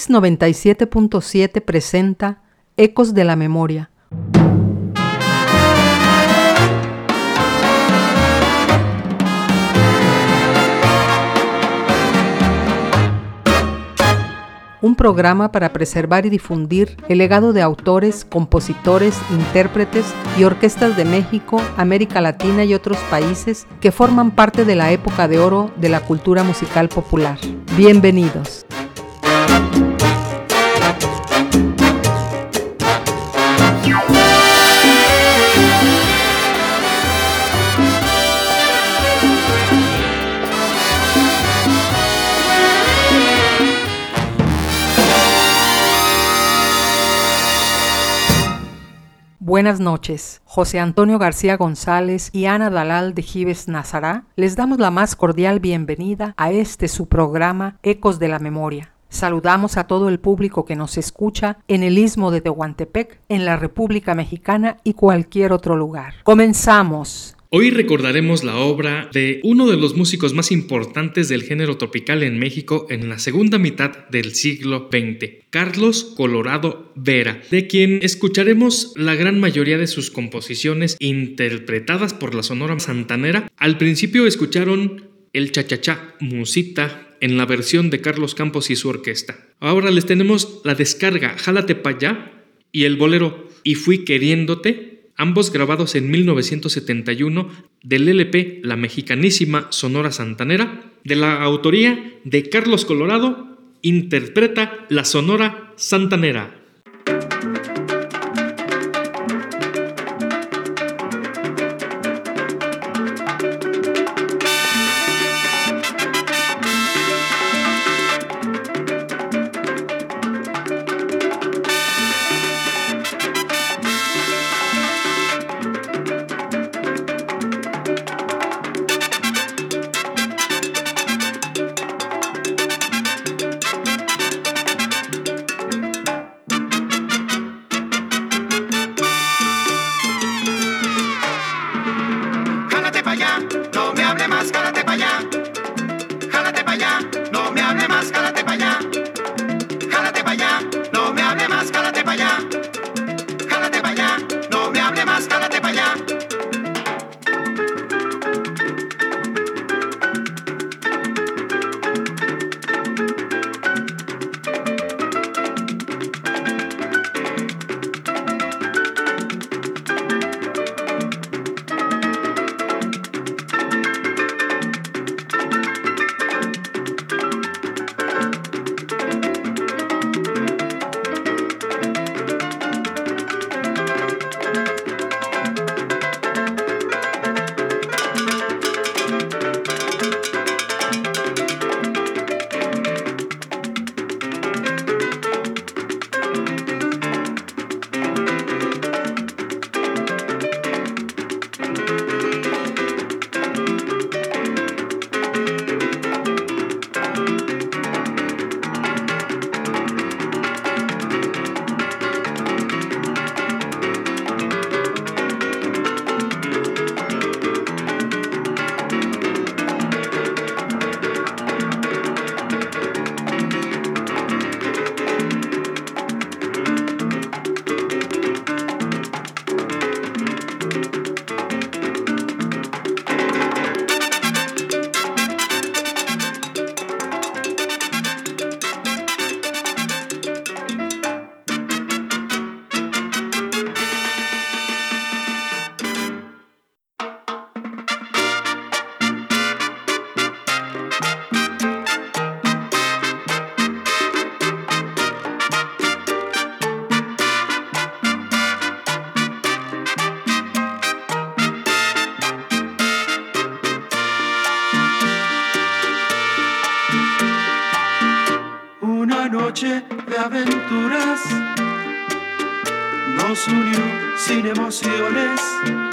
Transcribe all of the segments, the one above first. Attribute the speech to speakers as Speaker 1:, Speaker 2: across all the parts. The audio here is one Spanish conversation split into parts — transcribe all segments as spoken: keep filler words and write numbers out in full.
Speaker 1: Mix noventa y siete punto siete presenta Ecos de la Memoria. Un programa para preservar y difundir el legado de autores, compositores, intérpretes y orquestas de México, América Latina y otros países que forman parte de la época de oro de la cultura musical popular. Bienvenidos. Buenas noches. José Antonio García González y Ana Dalal de Gives Nazará les damos la más cordial bienvenida a este su programa Ecos de la Memoria. Saludamos a todo el público que nos escucha en el Istmo de Tehuantepec, en la República Mexicana y cualquier otro lugar. ¡Comenzamos!
Speaker 2: Hoy recordaremos la obra de uno de los músicos más importantes del género tropical en México en la segunda mitad del siglo veinte, Carlos Colorado Vera, de quien escucharemos la gran mayoría de sus composiciones interpretadas por la Sonora Santanera. Al principio escucharon el cha-cha-cha Musita en la versión de Carlos Campos y su orquesta. Ahora les tenemos la descarga Jálate pa' allá y el bolero Y fui queriéndote, ambos grabados en mil novecientos setenta y uno del L P La Mexicanísima Sonora Santanera, de la autoría de Carlos Colorado, interpreta la Sonora Santanera.
Speaker 3: De aventuras nos unió sin emociones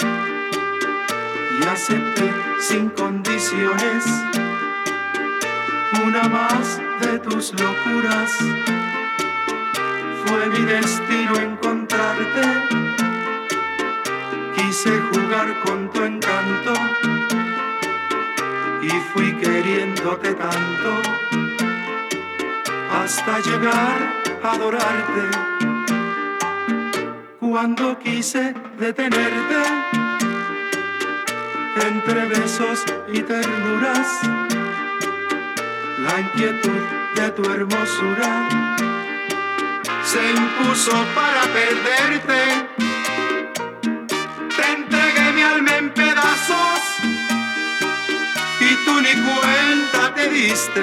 Speaker 3: y acepté sin condiciones una más de tus locuras. Fue mi destino encontrarte, quise jugar con tu encanto y fui queriéndote tanto hasta llegar a adorarte. Cuando quise detenerte entre besos y ternuras, la inquietud de tu hermosura se impuso para perderte. Te entregué mi alma en pedazos y tú ni cuenta te diste,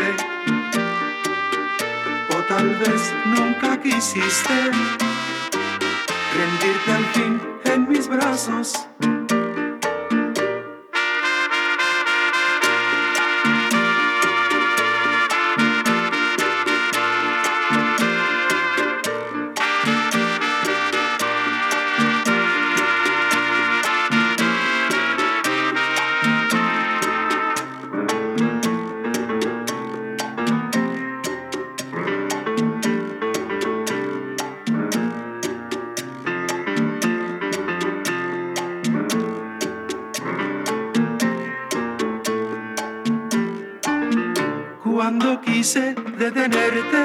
Speaker 3: o tal vez nunca quisiste rendirte al fin en mis brazos. Cuando quise detenerte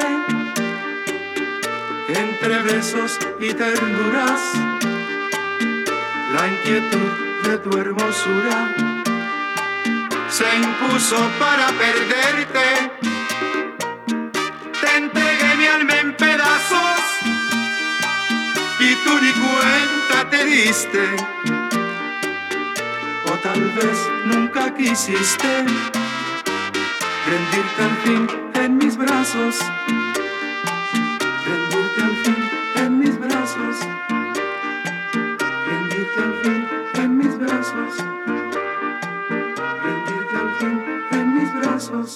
Speaker 3: entre besos y ternuras, la inquietud de tu hermosura se impuso para perderte. Te entregué mi alma en pedazos y tú ni cuenta te diste, o tal vez nunca quisiste rendirte al fin en mis brazos, rendirte al fin en mis brazos, rendirte al fin en mis brazos, rendirte al fin en mis brazos.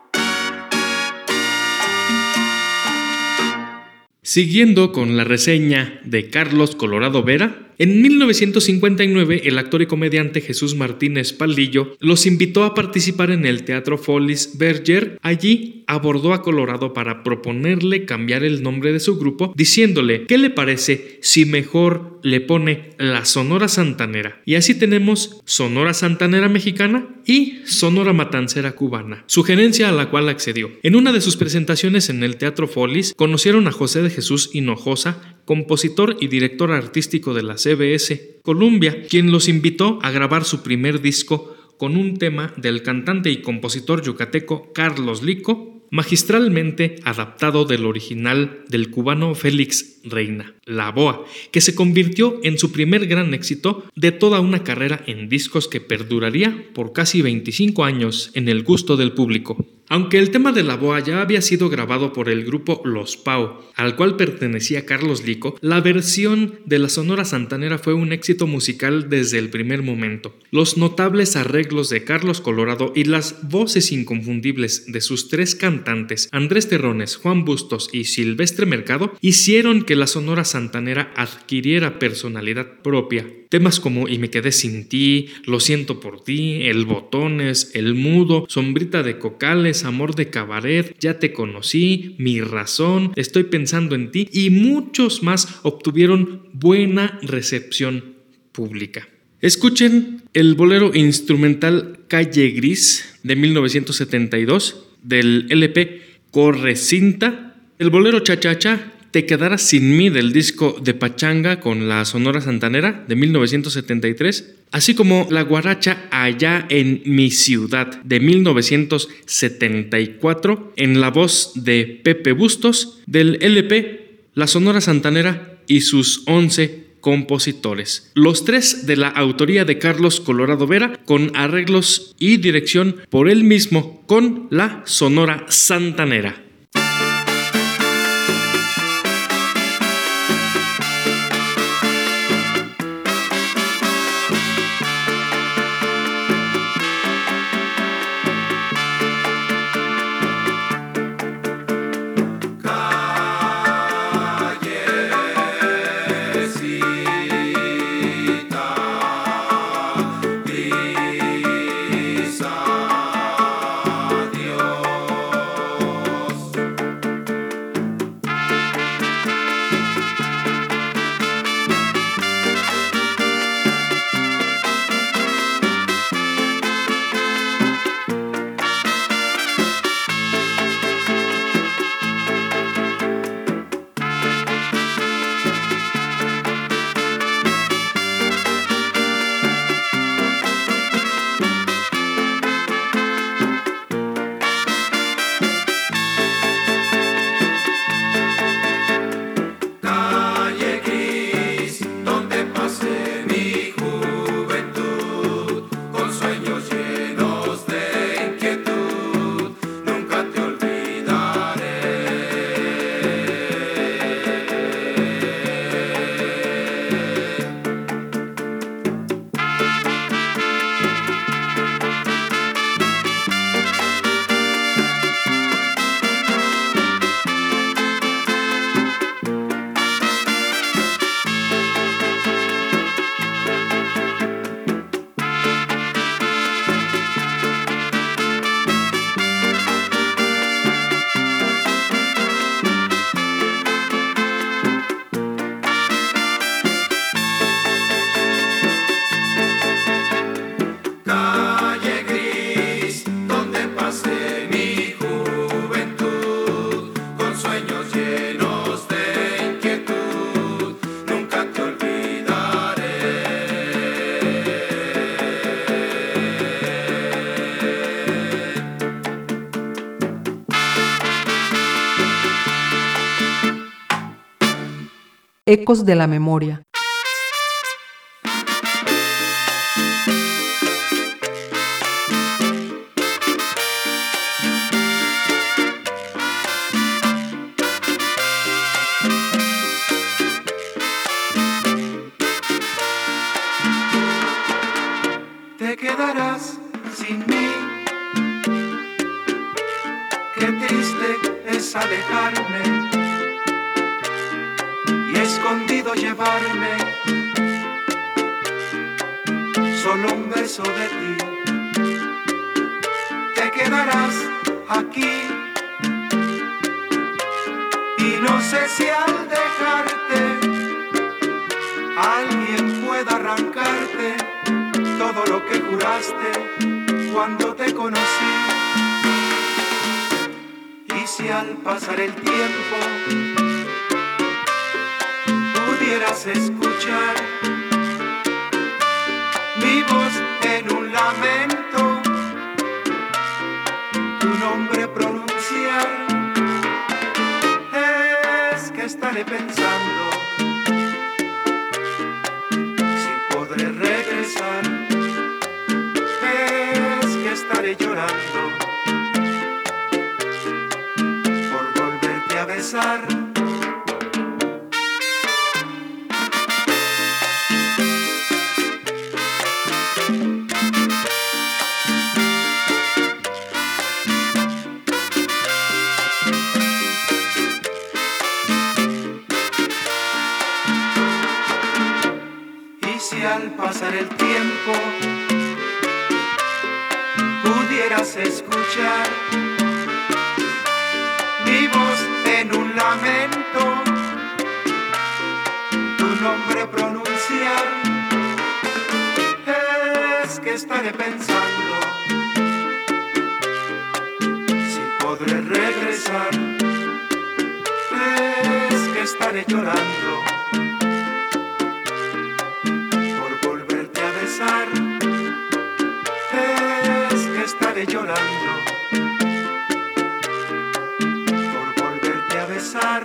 Speaker 2: Siguiendo con la reseña de Carlos Colorado Vera, en mil novecientos cincuenta y nueve el actor y comediante Jesús Martínez Paldillo los invitó a participar en el Teatro Folies Bergère. Allí abordó a Colorado para proponerle cambiar el nombre de su grupo, diciéndole ¿qué le parece si mejor le pone la Sonora Santanera? Y así tenemos Sonora Santanera Mexicana y Sonora Matancera Cubana, sugerencia a la cual accedió. En una de sus presentaciones en el Teatro Folies conocieron a José de Jesús Hinojosa, compositor y director artístico de la C B S Columbia, quien los invitó a grabar su primer disco con un tema del cantante y compositor yucateco Carlos Lico, magistralmente adaptado del original del cubano Félix Reina, La Boa, que se convirtió en su primer gran éxito de toda una carrera en discos que perduraría por casi veinticinco años en el gusto del público. Aunque el tema de La Boa ya había sido grabado por el grupo Los Pau, al cual pertenecía Carlos Lico, la versión de la Sonora Santanera fue un éxito musical desde el primer momento. Los notables arreglos de Carlos Colorado y las voces inconfundibles de sus tres cantantes, Andrés Terrones, Juan Bustos y Silvestre Mercado, hicieron que la Sonora Santanera adquiriera personalidad propia. Temas como Y me quedé sin ti, Lo siento por ti, El Botones, El Mudo, Sombrita de Cocales, Amor de Cabaret, Ya te conocí, Mi razón, Estoy pensando en ti y muchos más obtuvieron buena recepción pública. Escuchen el bolero instrumental Calle Gris de mil novecientos setenta y dos del L P Corre Cinta, el bolero Cha Cha Cha, Te quedarás sin mí del disco de Pachanga con la Sonora Santanera de mil novecientos setenta y tres, así como La guaracha Allá en mi ciudad de mil novecientos setenta y cuatro en la voz de Pepe Bustos del L P La Sonora Santanera y sus once compositores. Los tres de la autoría de Carlos Colorado Vera, con arreglos y dirección por él mismo con la Sonora Santanera.
Speaker 3: Dios.
Speaker 1: Ecos de la Memoria.
Speaker 3: Te quedarás sin mí. Qué triste es alejarme y escondido llevarme solo un beso de ti. Te quedarás aquí y no sé si al dejarte alguien pueda arrancarte todo lo que juraste cuando te conocí. Y si al pasar el tiempo pudieras escuchar mi voz en un lamento, tu nombre pronunciar, es que estaré pensando si podré regresar, es que estaré llorando por volverte a besar. Si al pasar el tiempo pudieras escuchar mi voz en un lamento, tu nombre pronunciar, es que estaré pensando si podré regresar, es que estaré llorando es que estaré llorando por volverte a besar.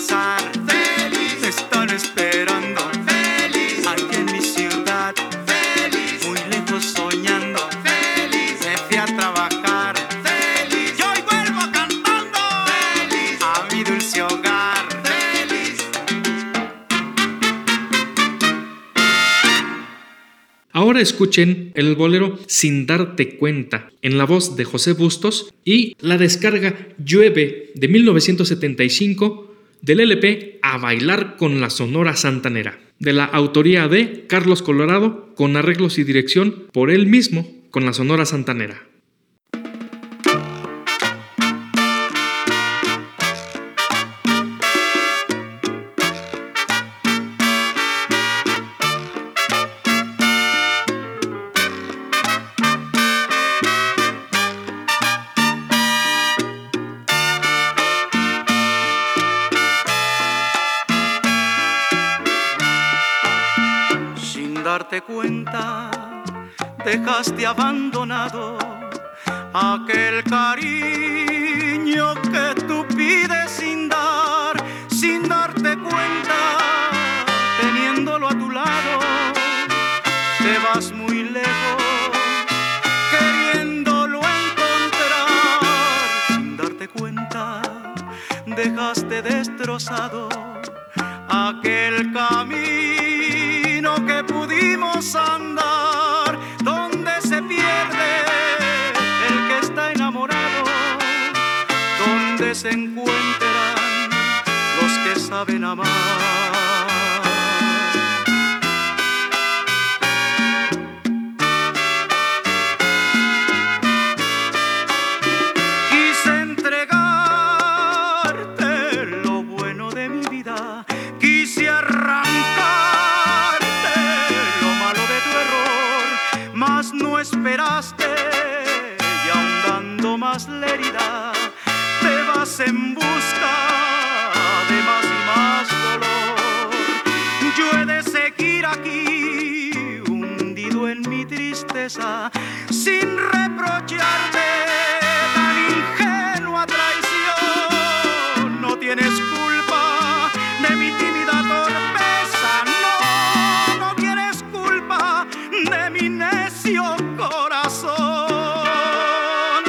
Speaker 3: descansar. Feliz. Te están esperando. Feliz. Aquí en mi ciudad. Feliz. Muy lejos soñando. Feliz. Me fui a trabajar. Feliz. Y hoy vuelvo cantando. Feliz. A mi dulce hogar. Feliz.
Speaker 2: Ahora escuchen el bolero Sin darte cuenta, en la voz de José Bustos, y la descarga Llueve de mil novecientos setenta y cinco del L P A bailar con la Sonora Santanera, de la autoría de Carlos Colorado, con arreglos y dirección por él mismo con la Sonora Santanera.
Speaker 3: Darte cuenta, dejaste abandonado aquel cariño que tú pides sin dar, sin darte cuenta, teniéndolo a tu lado, te vas muy lejos, queriéndolo encontrar, sin darte cuenta, dejaste destrozado aquel camino que pudimos andar, donde se pierde el que está enamorado, donde se encuentran los que saben amar. Quise entregarte lo bueno de mi vida, quise arrancar no esperaste y ahondando más la herida te vas en busca de más y más dolor. Yo he de seguir aquí hundido en mi tristeza sin reprocharte tan ingenua traición. No tienes culpa de mi tímida torpeza, no, no tienes culpa de mi necio corazón.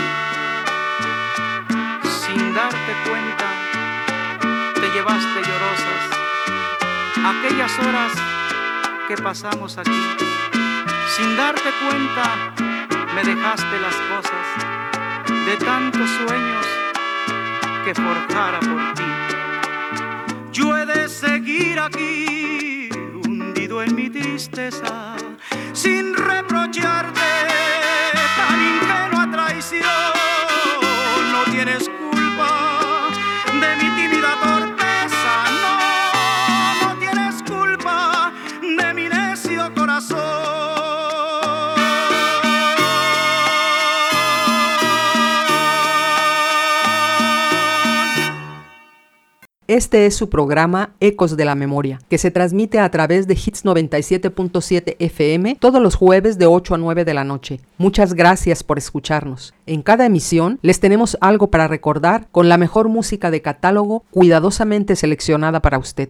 Speaker 3: Sin darte cuenta, te llevaste llorosas aquellas horas que pasamos aquí. Sin darte cuenta, me dejaste las cosas de tantos sueños que forjara por ti. Yo he de seguir aquí hundido en mi tristeza sin reprocharte tan ingenua traición. No tienes culpa de mi tímida torpeza, no, no tienes culpa de mi necio corazón.
Speaker 1: Este es su programa Ecos de la Memoria, que se transmite a través de Hits noventa y siete punto siete F M todos los jueves de ocho a nueve de la noche. Muchas gracias por escucharnos. En cada emisión les tenemos algo para recordar con la mejor música de catálogo cuidadosamente seleccionada para usted.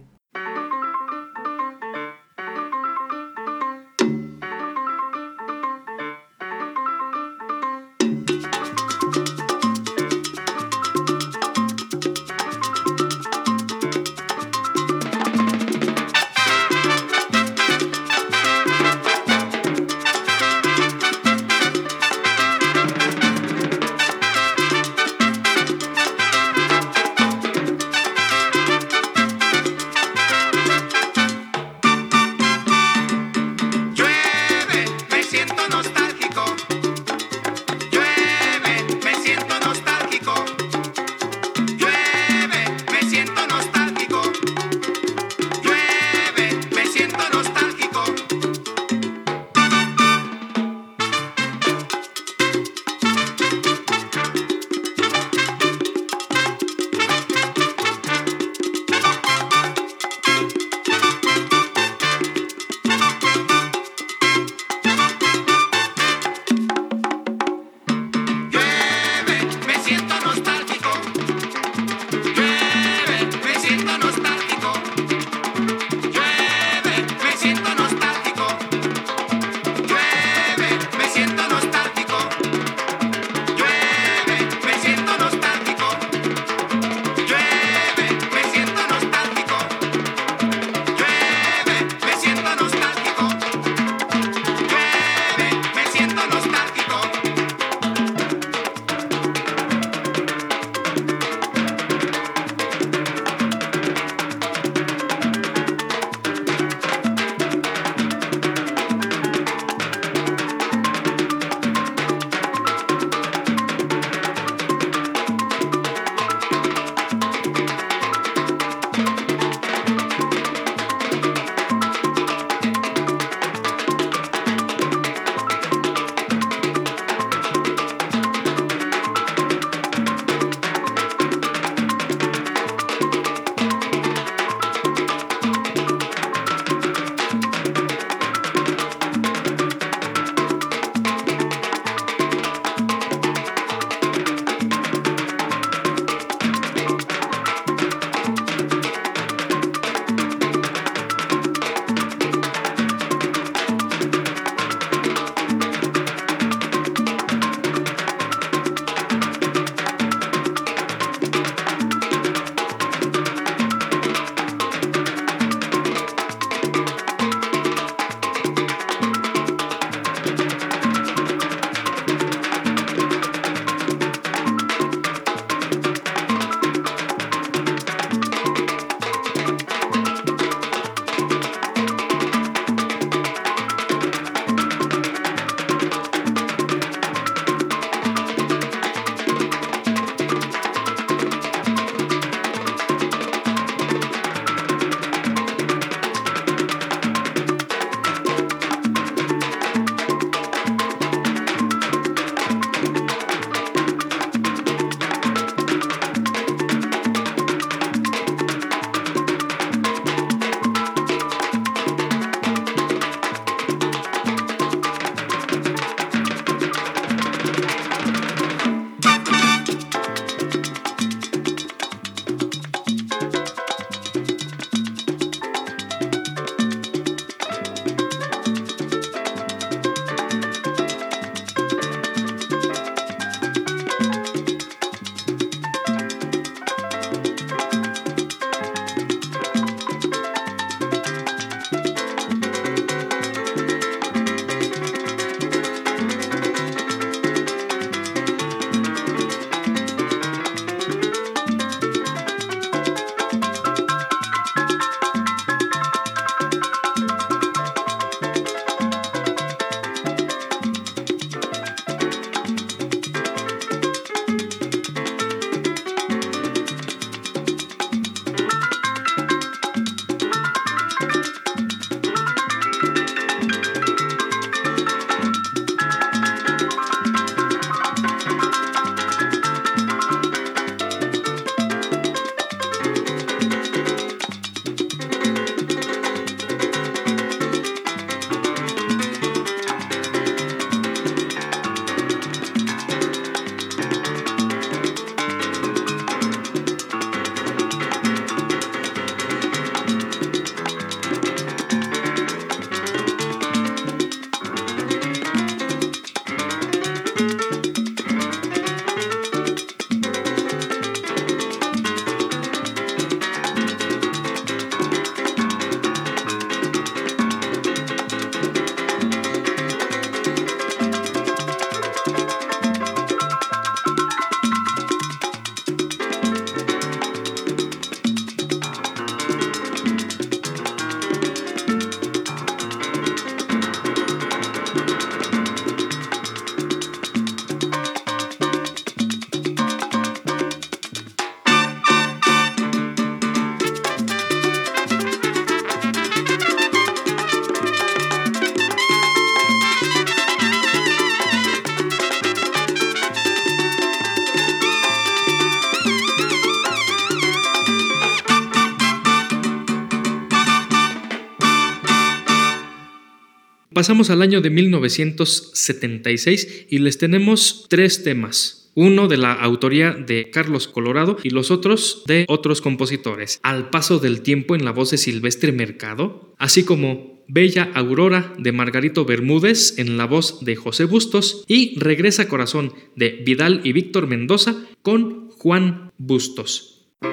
Speaker 2: Pasamos al año de mil novecientos setenta y seis y les tenemos tres temas. Uno de la autoría de Carlos Colorado y los otros de otros compositores. Al paso del tiempo en la voz de Silvestre Mercado, así como Bella Aurora de Margarito Bermúdez en la voz de José Bustos y Regresa Corazón de Vidal y Víctor Mendoza con Juan Bustos.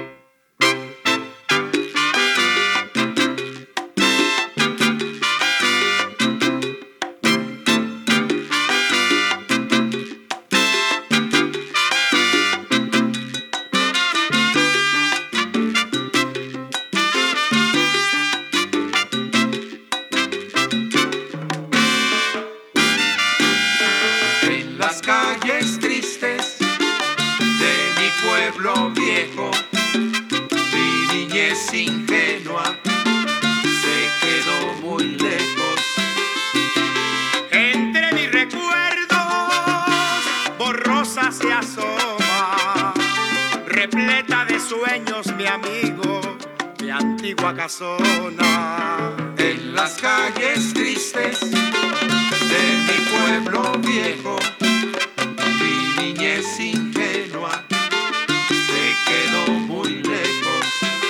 Speaker 3: Casona, en las calles tristes de mi pueblo viejo, mi niñez ingenua se quedó muy lejos.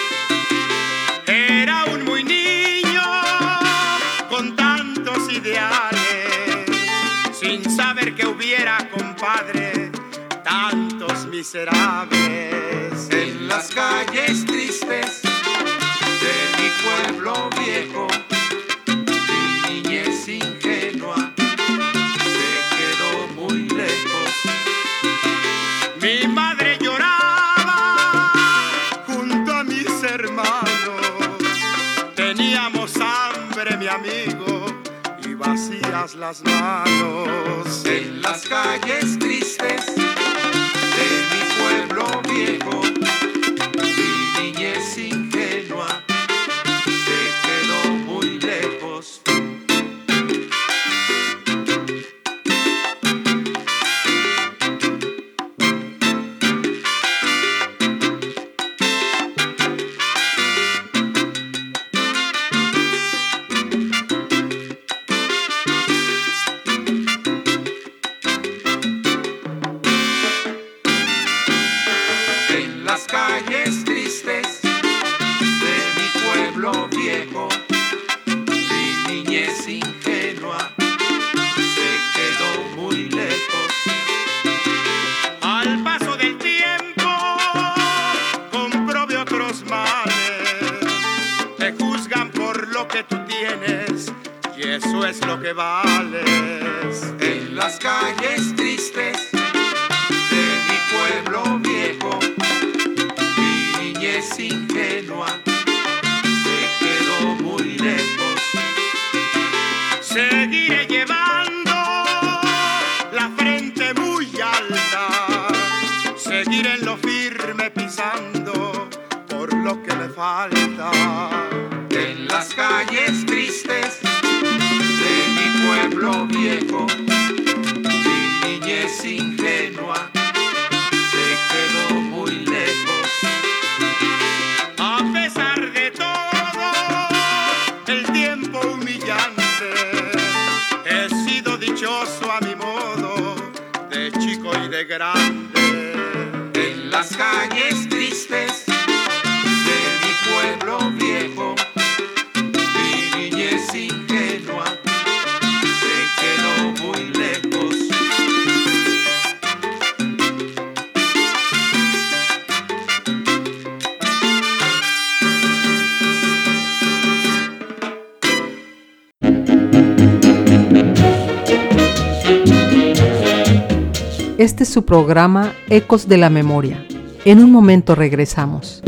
Speaker 3: Era un muy niño con tantos ideales, sin saber que hubiera, compadre, tantos miserables. En las calles tristes de mi pueblo viejo, mi niñez ingenua se quedó muy lejos. Mi madre lloraba junto a mis hermanos, teníamos hambre, mi amigo, y vacías las manos. En las calles tristes de mi pueblo viejo, mi niñez ingenua se quedó muy lejos. En las calles tristes de mi pueblo viejo, mi niñez ingenua se quedó muy lejos. Al paso del tiempo comprobé otros males, te juzgan por lo que tú tienes y eso es lo que vales. En las calles tristes de mi pueblo viejo, mi niñez ingenua se quedó muy lejos. Seguiré llevando la frente muy alta, seguiré en lo firme pisando por lo que me falta. En las calles tristes de mi pueblo viejo, mi niñez ingenua se quedó muy lejos. A pesar de todo el tiempo humillante, he sido dichoso a mi modo, de chico y de grande. En las calles tristes de mi pueblo viejo, mi niñez ingenua se quedó muy lejos.
Speaker 1: Este es su programa Ecos de la Memoria. En un momento regresamos.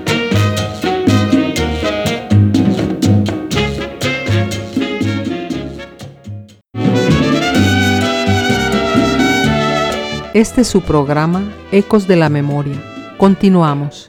Speaker 1: Este es su programa Ecos de la Memoria. Continuamos.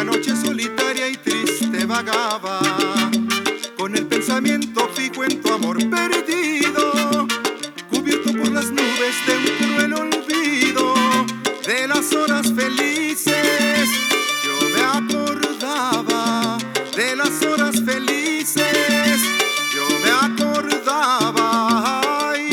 Speaker 3: noche solitaria y triste vagaba, con el pensamiento fijo en tu amor perdido, cubierto por las nubes de un cruel olvido, de las horas felices. Yo me acordaba de las horas felices, yo me acordaba. Ay.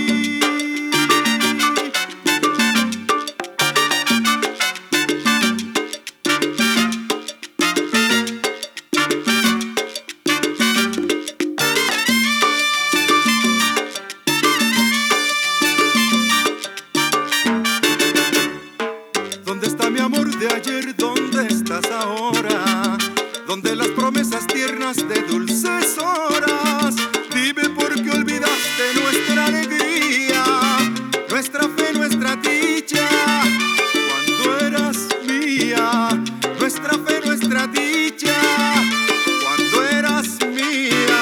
Speaker 3: ¿Dónde está mi amor de ayer? ¿Dónde estás ahora? ¿Dónde las promesas tiernas de dulces horas? Dime por qué olvidaste nuestra alegría, nuestra fe, nuestra dicha, cuando eras mía. Nuestra fe, nuestra dicha, cuando eras mía.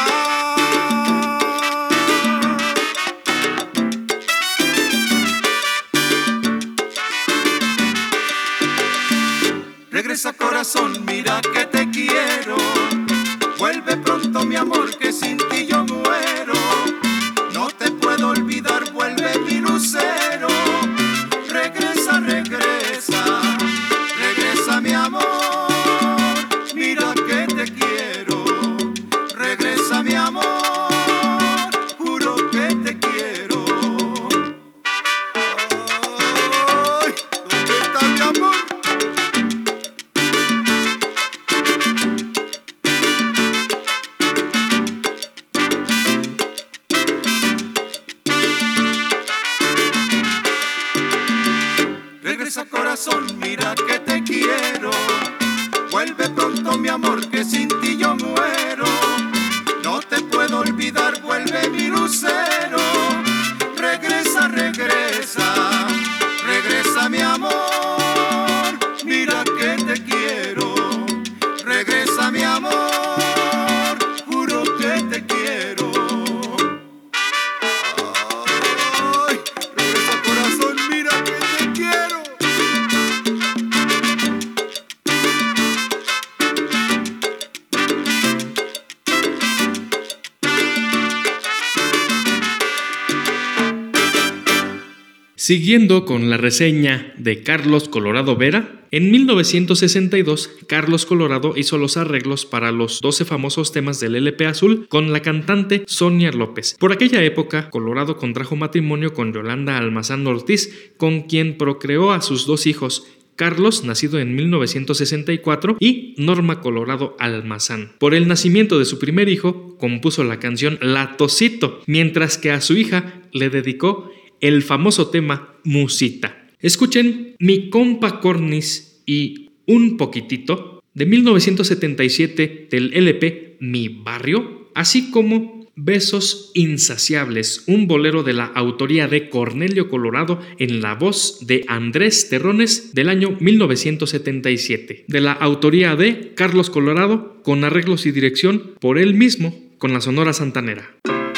Speaker 3: Regresa corazón, mira que te quiero. Vuelve pronto mi amor, que sin ti yo muero. No te puedo olvidar, vuelve mi lucero. Regresa, regresa, regresa mi amor. Mira que te quiero. Regresa mi amor, juro que te quiero. Ay, ¿dónde está mi amor? Regresa corazón, mira que te quiero. Vuelve pronto mi amor, que sin ti yo muero. No te puedo olvidar, vuelve mi lucero. Regresa, regresa, regresa mi amor. Mira que te quiero. Regresa mi amor, juro que te quiero. Ay, regresa corazón, mira que te quiero.
Speaker 2: Siguiendo con la reseña de Carlos Colorado Vera, en mil novecientos sesenta y dos, Carlos Colorado hizo los arreglos para los doce famosos temas del L P Azul con la cantante Sonia López. Por aquella época, Colorado contrajo matrimonio con Yolanda Almazán Ortiz, con quien procreó a sus dos hijos, Carlos, nacido en mil novecientos sesenta y cuatro, y Norma Colorado Almazán. Por el nacimiento de su primer hijo, compuso la canción La Tosito, mientras que a su hija le dedicó el famoso tema Musita. Escuchen Mi Compa Cornis y Un Poquitito de mil novecientos setenta y siete del L P Mi Barrio, así como Besos Insaciables, un bolero de la autoría de Cornelio Colorado en la voz de Andrés Terrones del año mil novecientos setenta y siete, de la autoría de Carlos Colorado, con arreglos y dirección por él mismo, con la Sonora Santanera.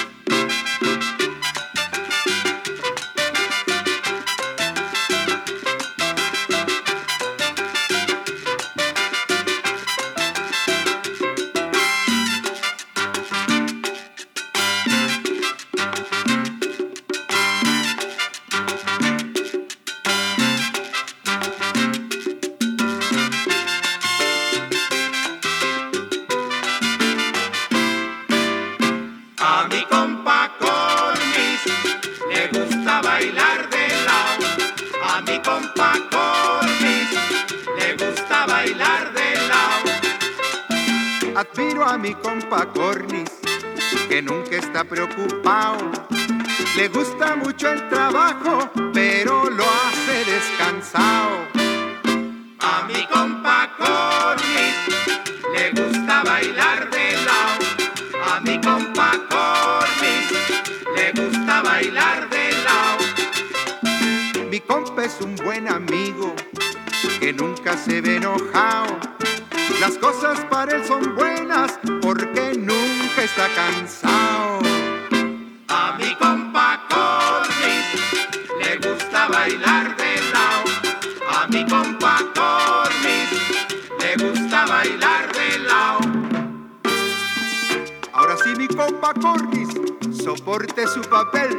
Speaker 3: Admiro a mi compa Cornis, que nunca está preocupado. Le gusta mucho el trabajo, pero lo hace descansado. A mi compa Cornis le gusta bailar de lado. A mi compa Cornis le gusta bailar de lado. Mi compa es un buen amigo que nunca se ve enojado. Las cosas para él son buenas porque nunca está cansado. A mi compa Cornis le gusta bailar de lado. A mi compa Cornis le le gusta bailar de lado.
Speaker 4: Ahora sí, mi compa Cordis, soporte su papel.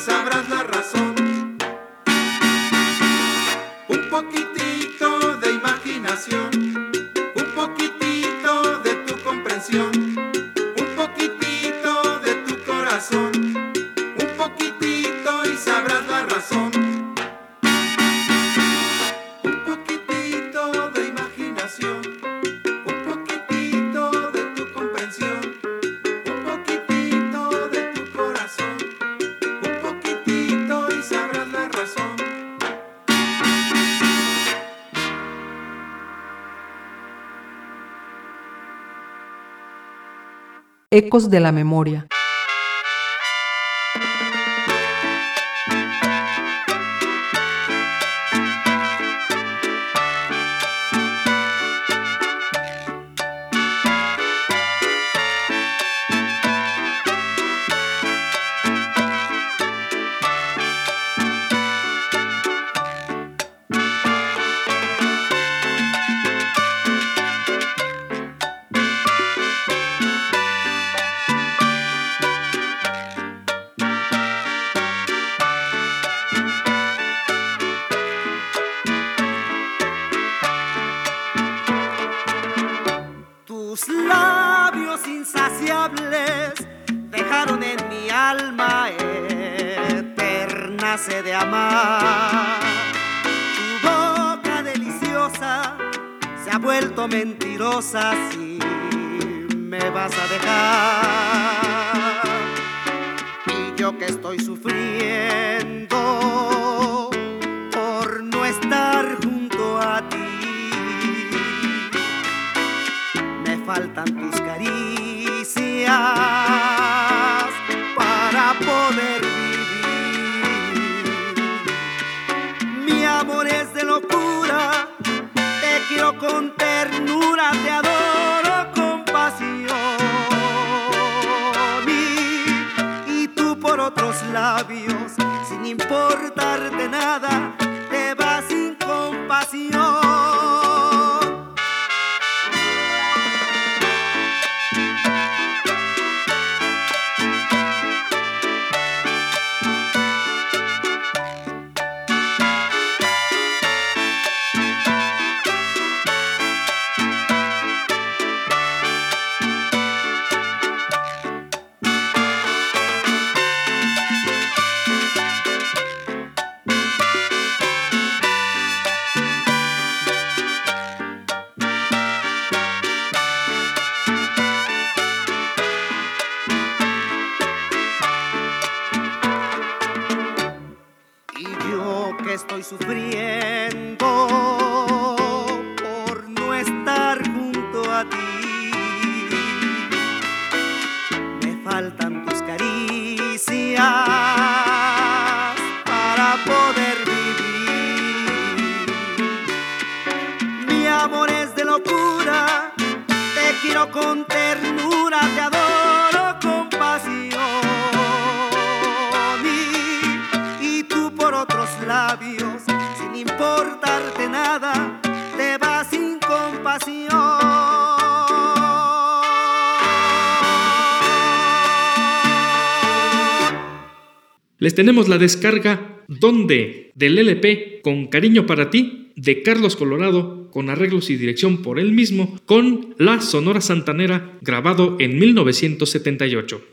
Speaker 3: sabrás la razón. Un poquitito de imaginación, un poquitito de tu comprensión, un poquitito de tu corazón, un poquitito y sabrás la razón. Un poquitito de imaginación, un poquitito de tu comprensión, un poquitito de tu corazón, un poquitito y sabrás la razón.
Speaker 1: Ecos de la memoria.
Speaker 5: Tus labios insaciables dejaron en mi alma eterna sed de amar. Tu boca deliciosa se ha vuelto mentirosa si me vas a dejar. Y yo que estoy sufriendo por no estar junto a ti, faltan tus caricias para poder vivir. Mi amor es de locura, te quiero con ternura, te adoro con pasión. Y, y tú por otros labios, sin importarte nada, te vas sin compasión. Estoy sufriendo por no estar junto a ti. Me faltan tus caricias para poder vivir. Mi amor es de locura, te quiero con ternura, te adoro con pasión. Y, y tú por otros labios, sin importarte nada, te vas sin compasión.
Speaker 2: Les tenemos la descarga ¿Dónde? Del L P Con Cariño para Ti de Carlos Colorado, con arreglos y dirección por él mismo, con la Sonora Santanera, grabado en mil novecientos setenta y ocho.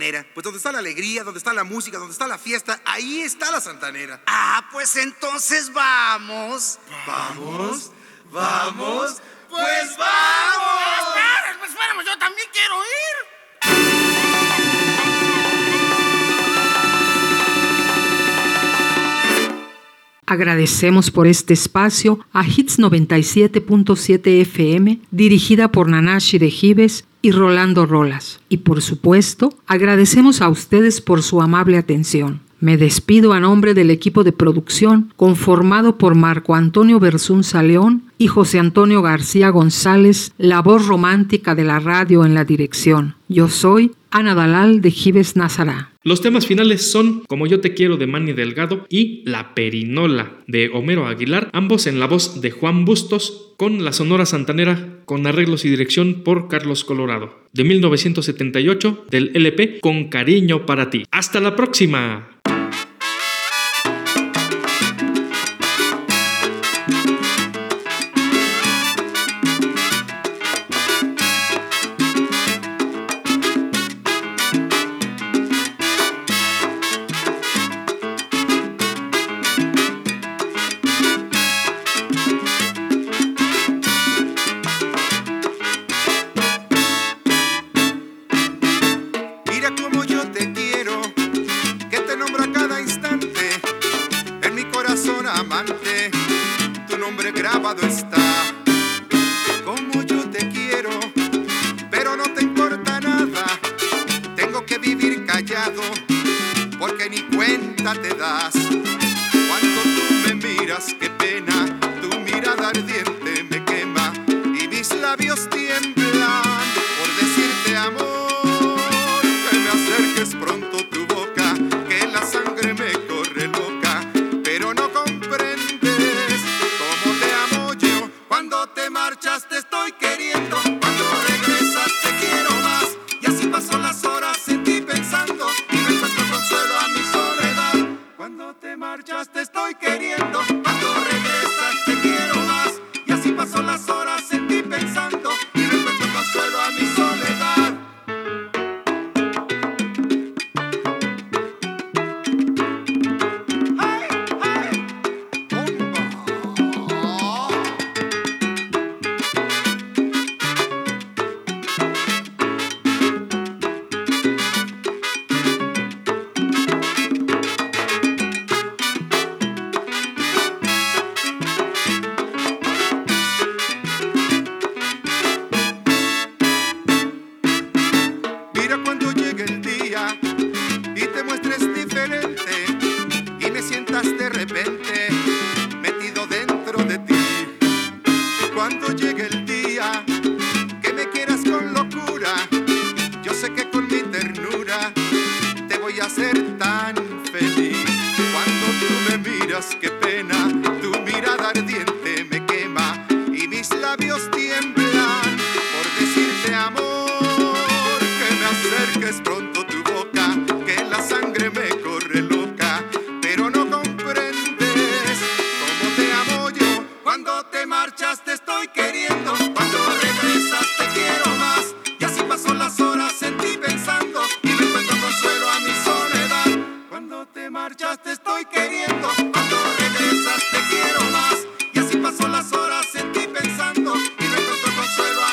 Speaker 6: santanera? Pues donde está la alegría, donde está la música, donde está la fiesta, ahí está la santanera.
Speaker 5: Ah, pues entonces vamos.
Speaker 6: ¿Vamos? ¿Vamos? ¡Pues vamos!
Speaker 5: Espera, pues espérame, yo también quiero ir.
Speaker 1: Agradecemos por este espacio a Hits noventa y siete punto siete F M, dirigida por Nanashi de Gives y Rolando Rolas. Y por supuesto, agradecemos a ustedes por su amable atención. Me despido a nombre del equipo de producción conformado por Marco Antonio Bersunza León y José Antonio García González, la voz romántica de la radio en la dirección. Yo soy Ana Dalal de Gives Nazará.
Speaker 2: Los temas finales son Como yo te quiero de Manny Delgado y La Perinola de Homero Aguilar, ambos en la voz de Juan Bustos, con la Sonora Santanera con arreglos y dirección por Carlos Colorado, de mil novecientos setenta y ocho, del L P Con Cariño para Ti. ¡Hasta la próxima!
Speaker 4: Porque ni cuenta te das. Cuando tú me miras, qué pena, tu mirada ardiente me quema y mis labios tiemblan por decirte amor. Que me acerques pronto tu boca, que la sangre me corre loca, pero no comprendes cómo te amo yo. Cuando te marchas te estoy queriendo, cuando regresas te quiero más, y así paso las horas en ti pensando y me encuentro consuelo a mi soledad. Cuando te marchas te estoy queriendo, cuando regresas te quiero más, y así paso las horas en ti pensando y me encuentro consuelo a mi soledad. ¡Ay, ay! ¡Bomba! Mira cuando llegue el día y te muestres diferente y me sientas de repente metido dentro de ti. Cuando llegue el día que me quieras con locura, yo sé que con mi ternura te voy a hacer tan feliz. Cuando tú me miras, qué pena, tu mirada ardiente me quema y mis labios tiemblan por decirte amor. Que me acerques pronto tu boca, que la sangre me corre loca, pero no comprendes cómo te amo yo. Cuando te marchas te estoy queriendo, cuando regresas te quiero más, y así paso las horas en ti pensando y me encuentro consuelo a mi soledad. Cuando te marchas te estoy queriendo, cuando regresas te quiero más, y así paso las horas en ti pensando y me encuentro consuelo a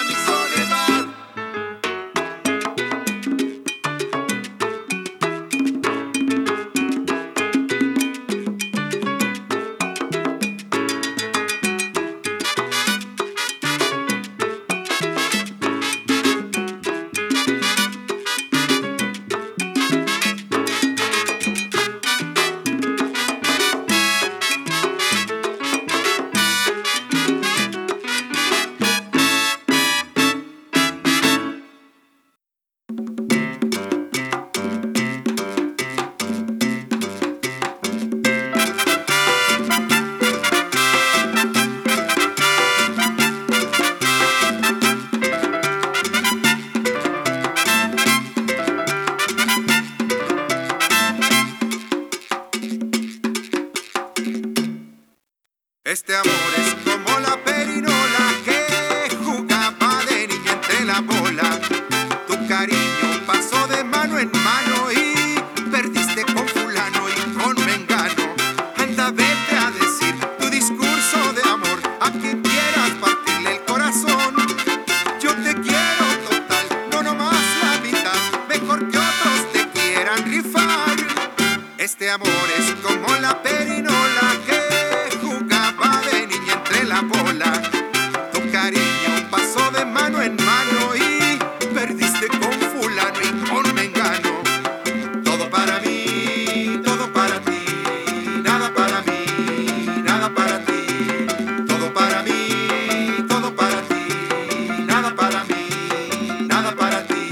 Speaker 4: la perinola que jugaba de niña entre la bola. Tu cariño pasó de mano en mano y perdiste con fulano y con mengano. Todo para mí, todo para ti, nada para mí, nada para ti. Todo para mí, todo para ti, nada para mí, nada para ti.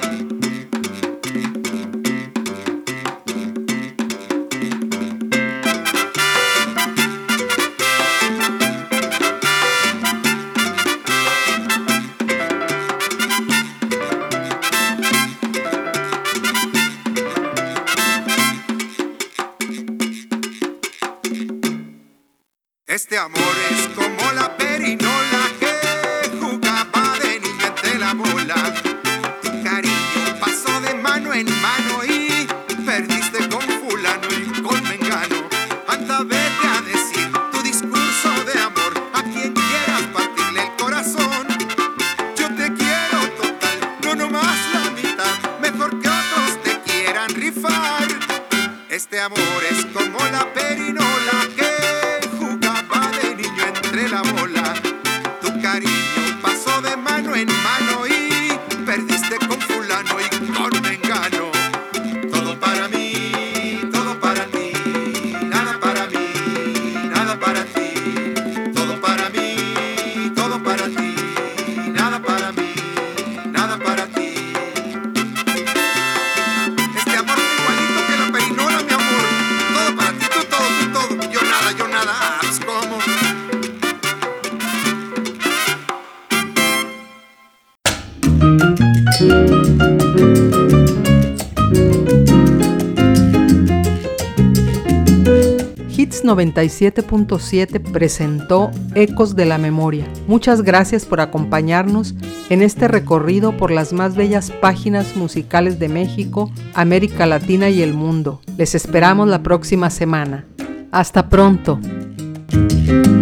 Speaker 4: Este amor es como la perinola que jugaba de niña entre la bola. Tu cariño pasó de mano en mano y perdiste con fulano y con mengano. Anda, vete a decir tu discurso de amor a quien quieras partirle el corazón. Yo te quiero total, no nomás la mitad, mejor que otros te quieran rifar. Este amor es como la perinola que entre la bola. Tu cariño pasó de mano en mano y perdiste con fulano y con mengano. Todo para mí, todo para ti, nada para mí, nada para ti. Todo para mí, todo para ti, nada para mí, nada para ti. Este amor es igualito que la perinola, mi amor. Todo para ti, tú todo, tú todo. Yo nada, yo nada, ah, pues cómo.
Speaker 1: Hits noventa y siete punto siete presentó Ecos de la Memoria. Muchas gracias por acompañarnos en este recorrido por las más bellas páginas musicales de México, América Latina y el mundo. Les esperamos la próxima semana. Hasta pronto.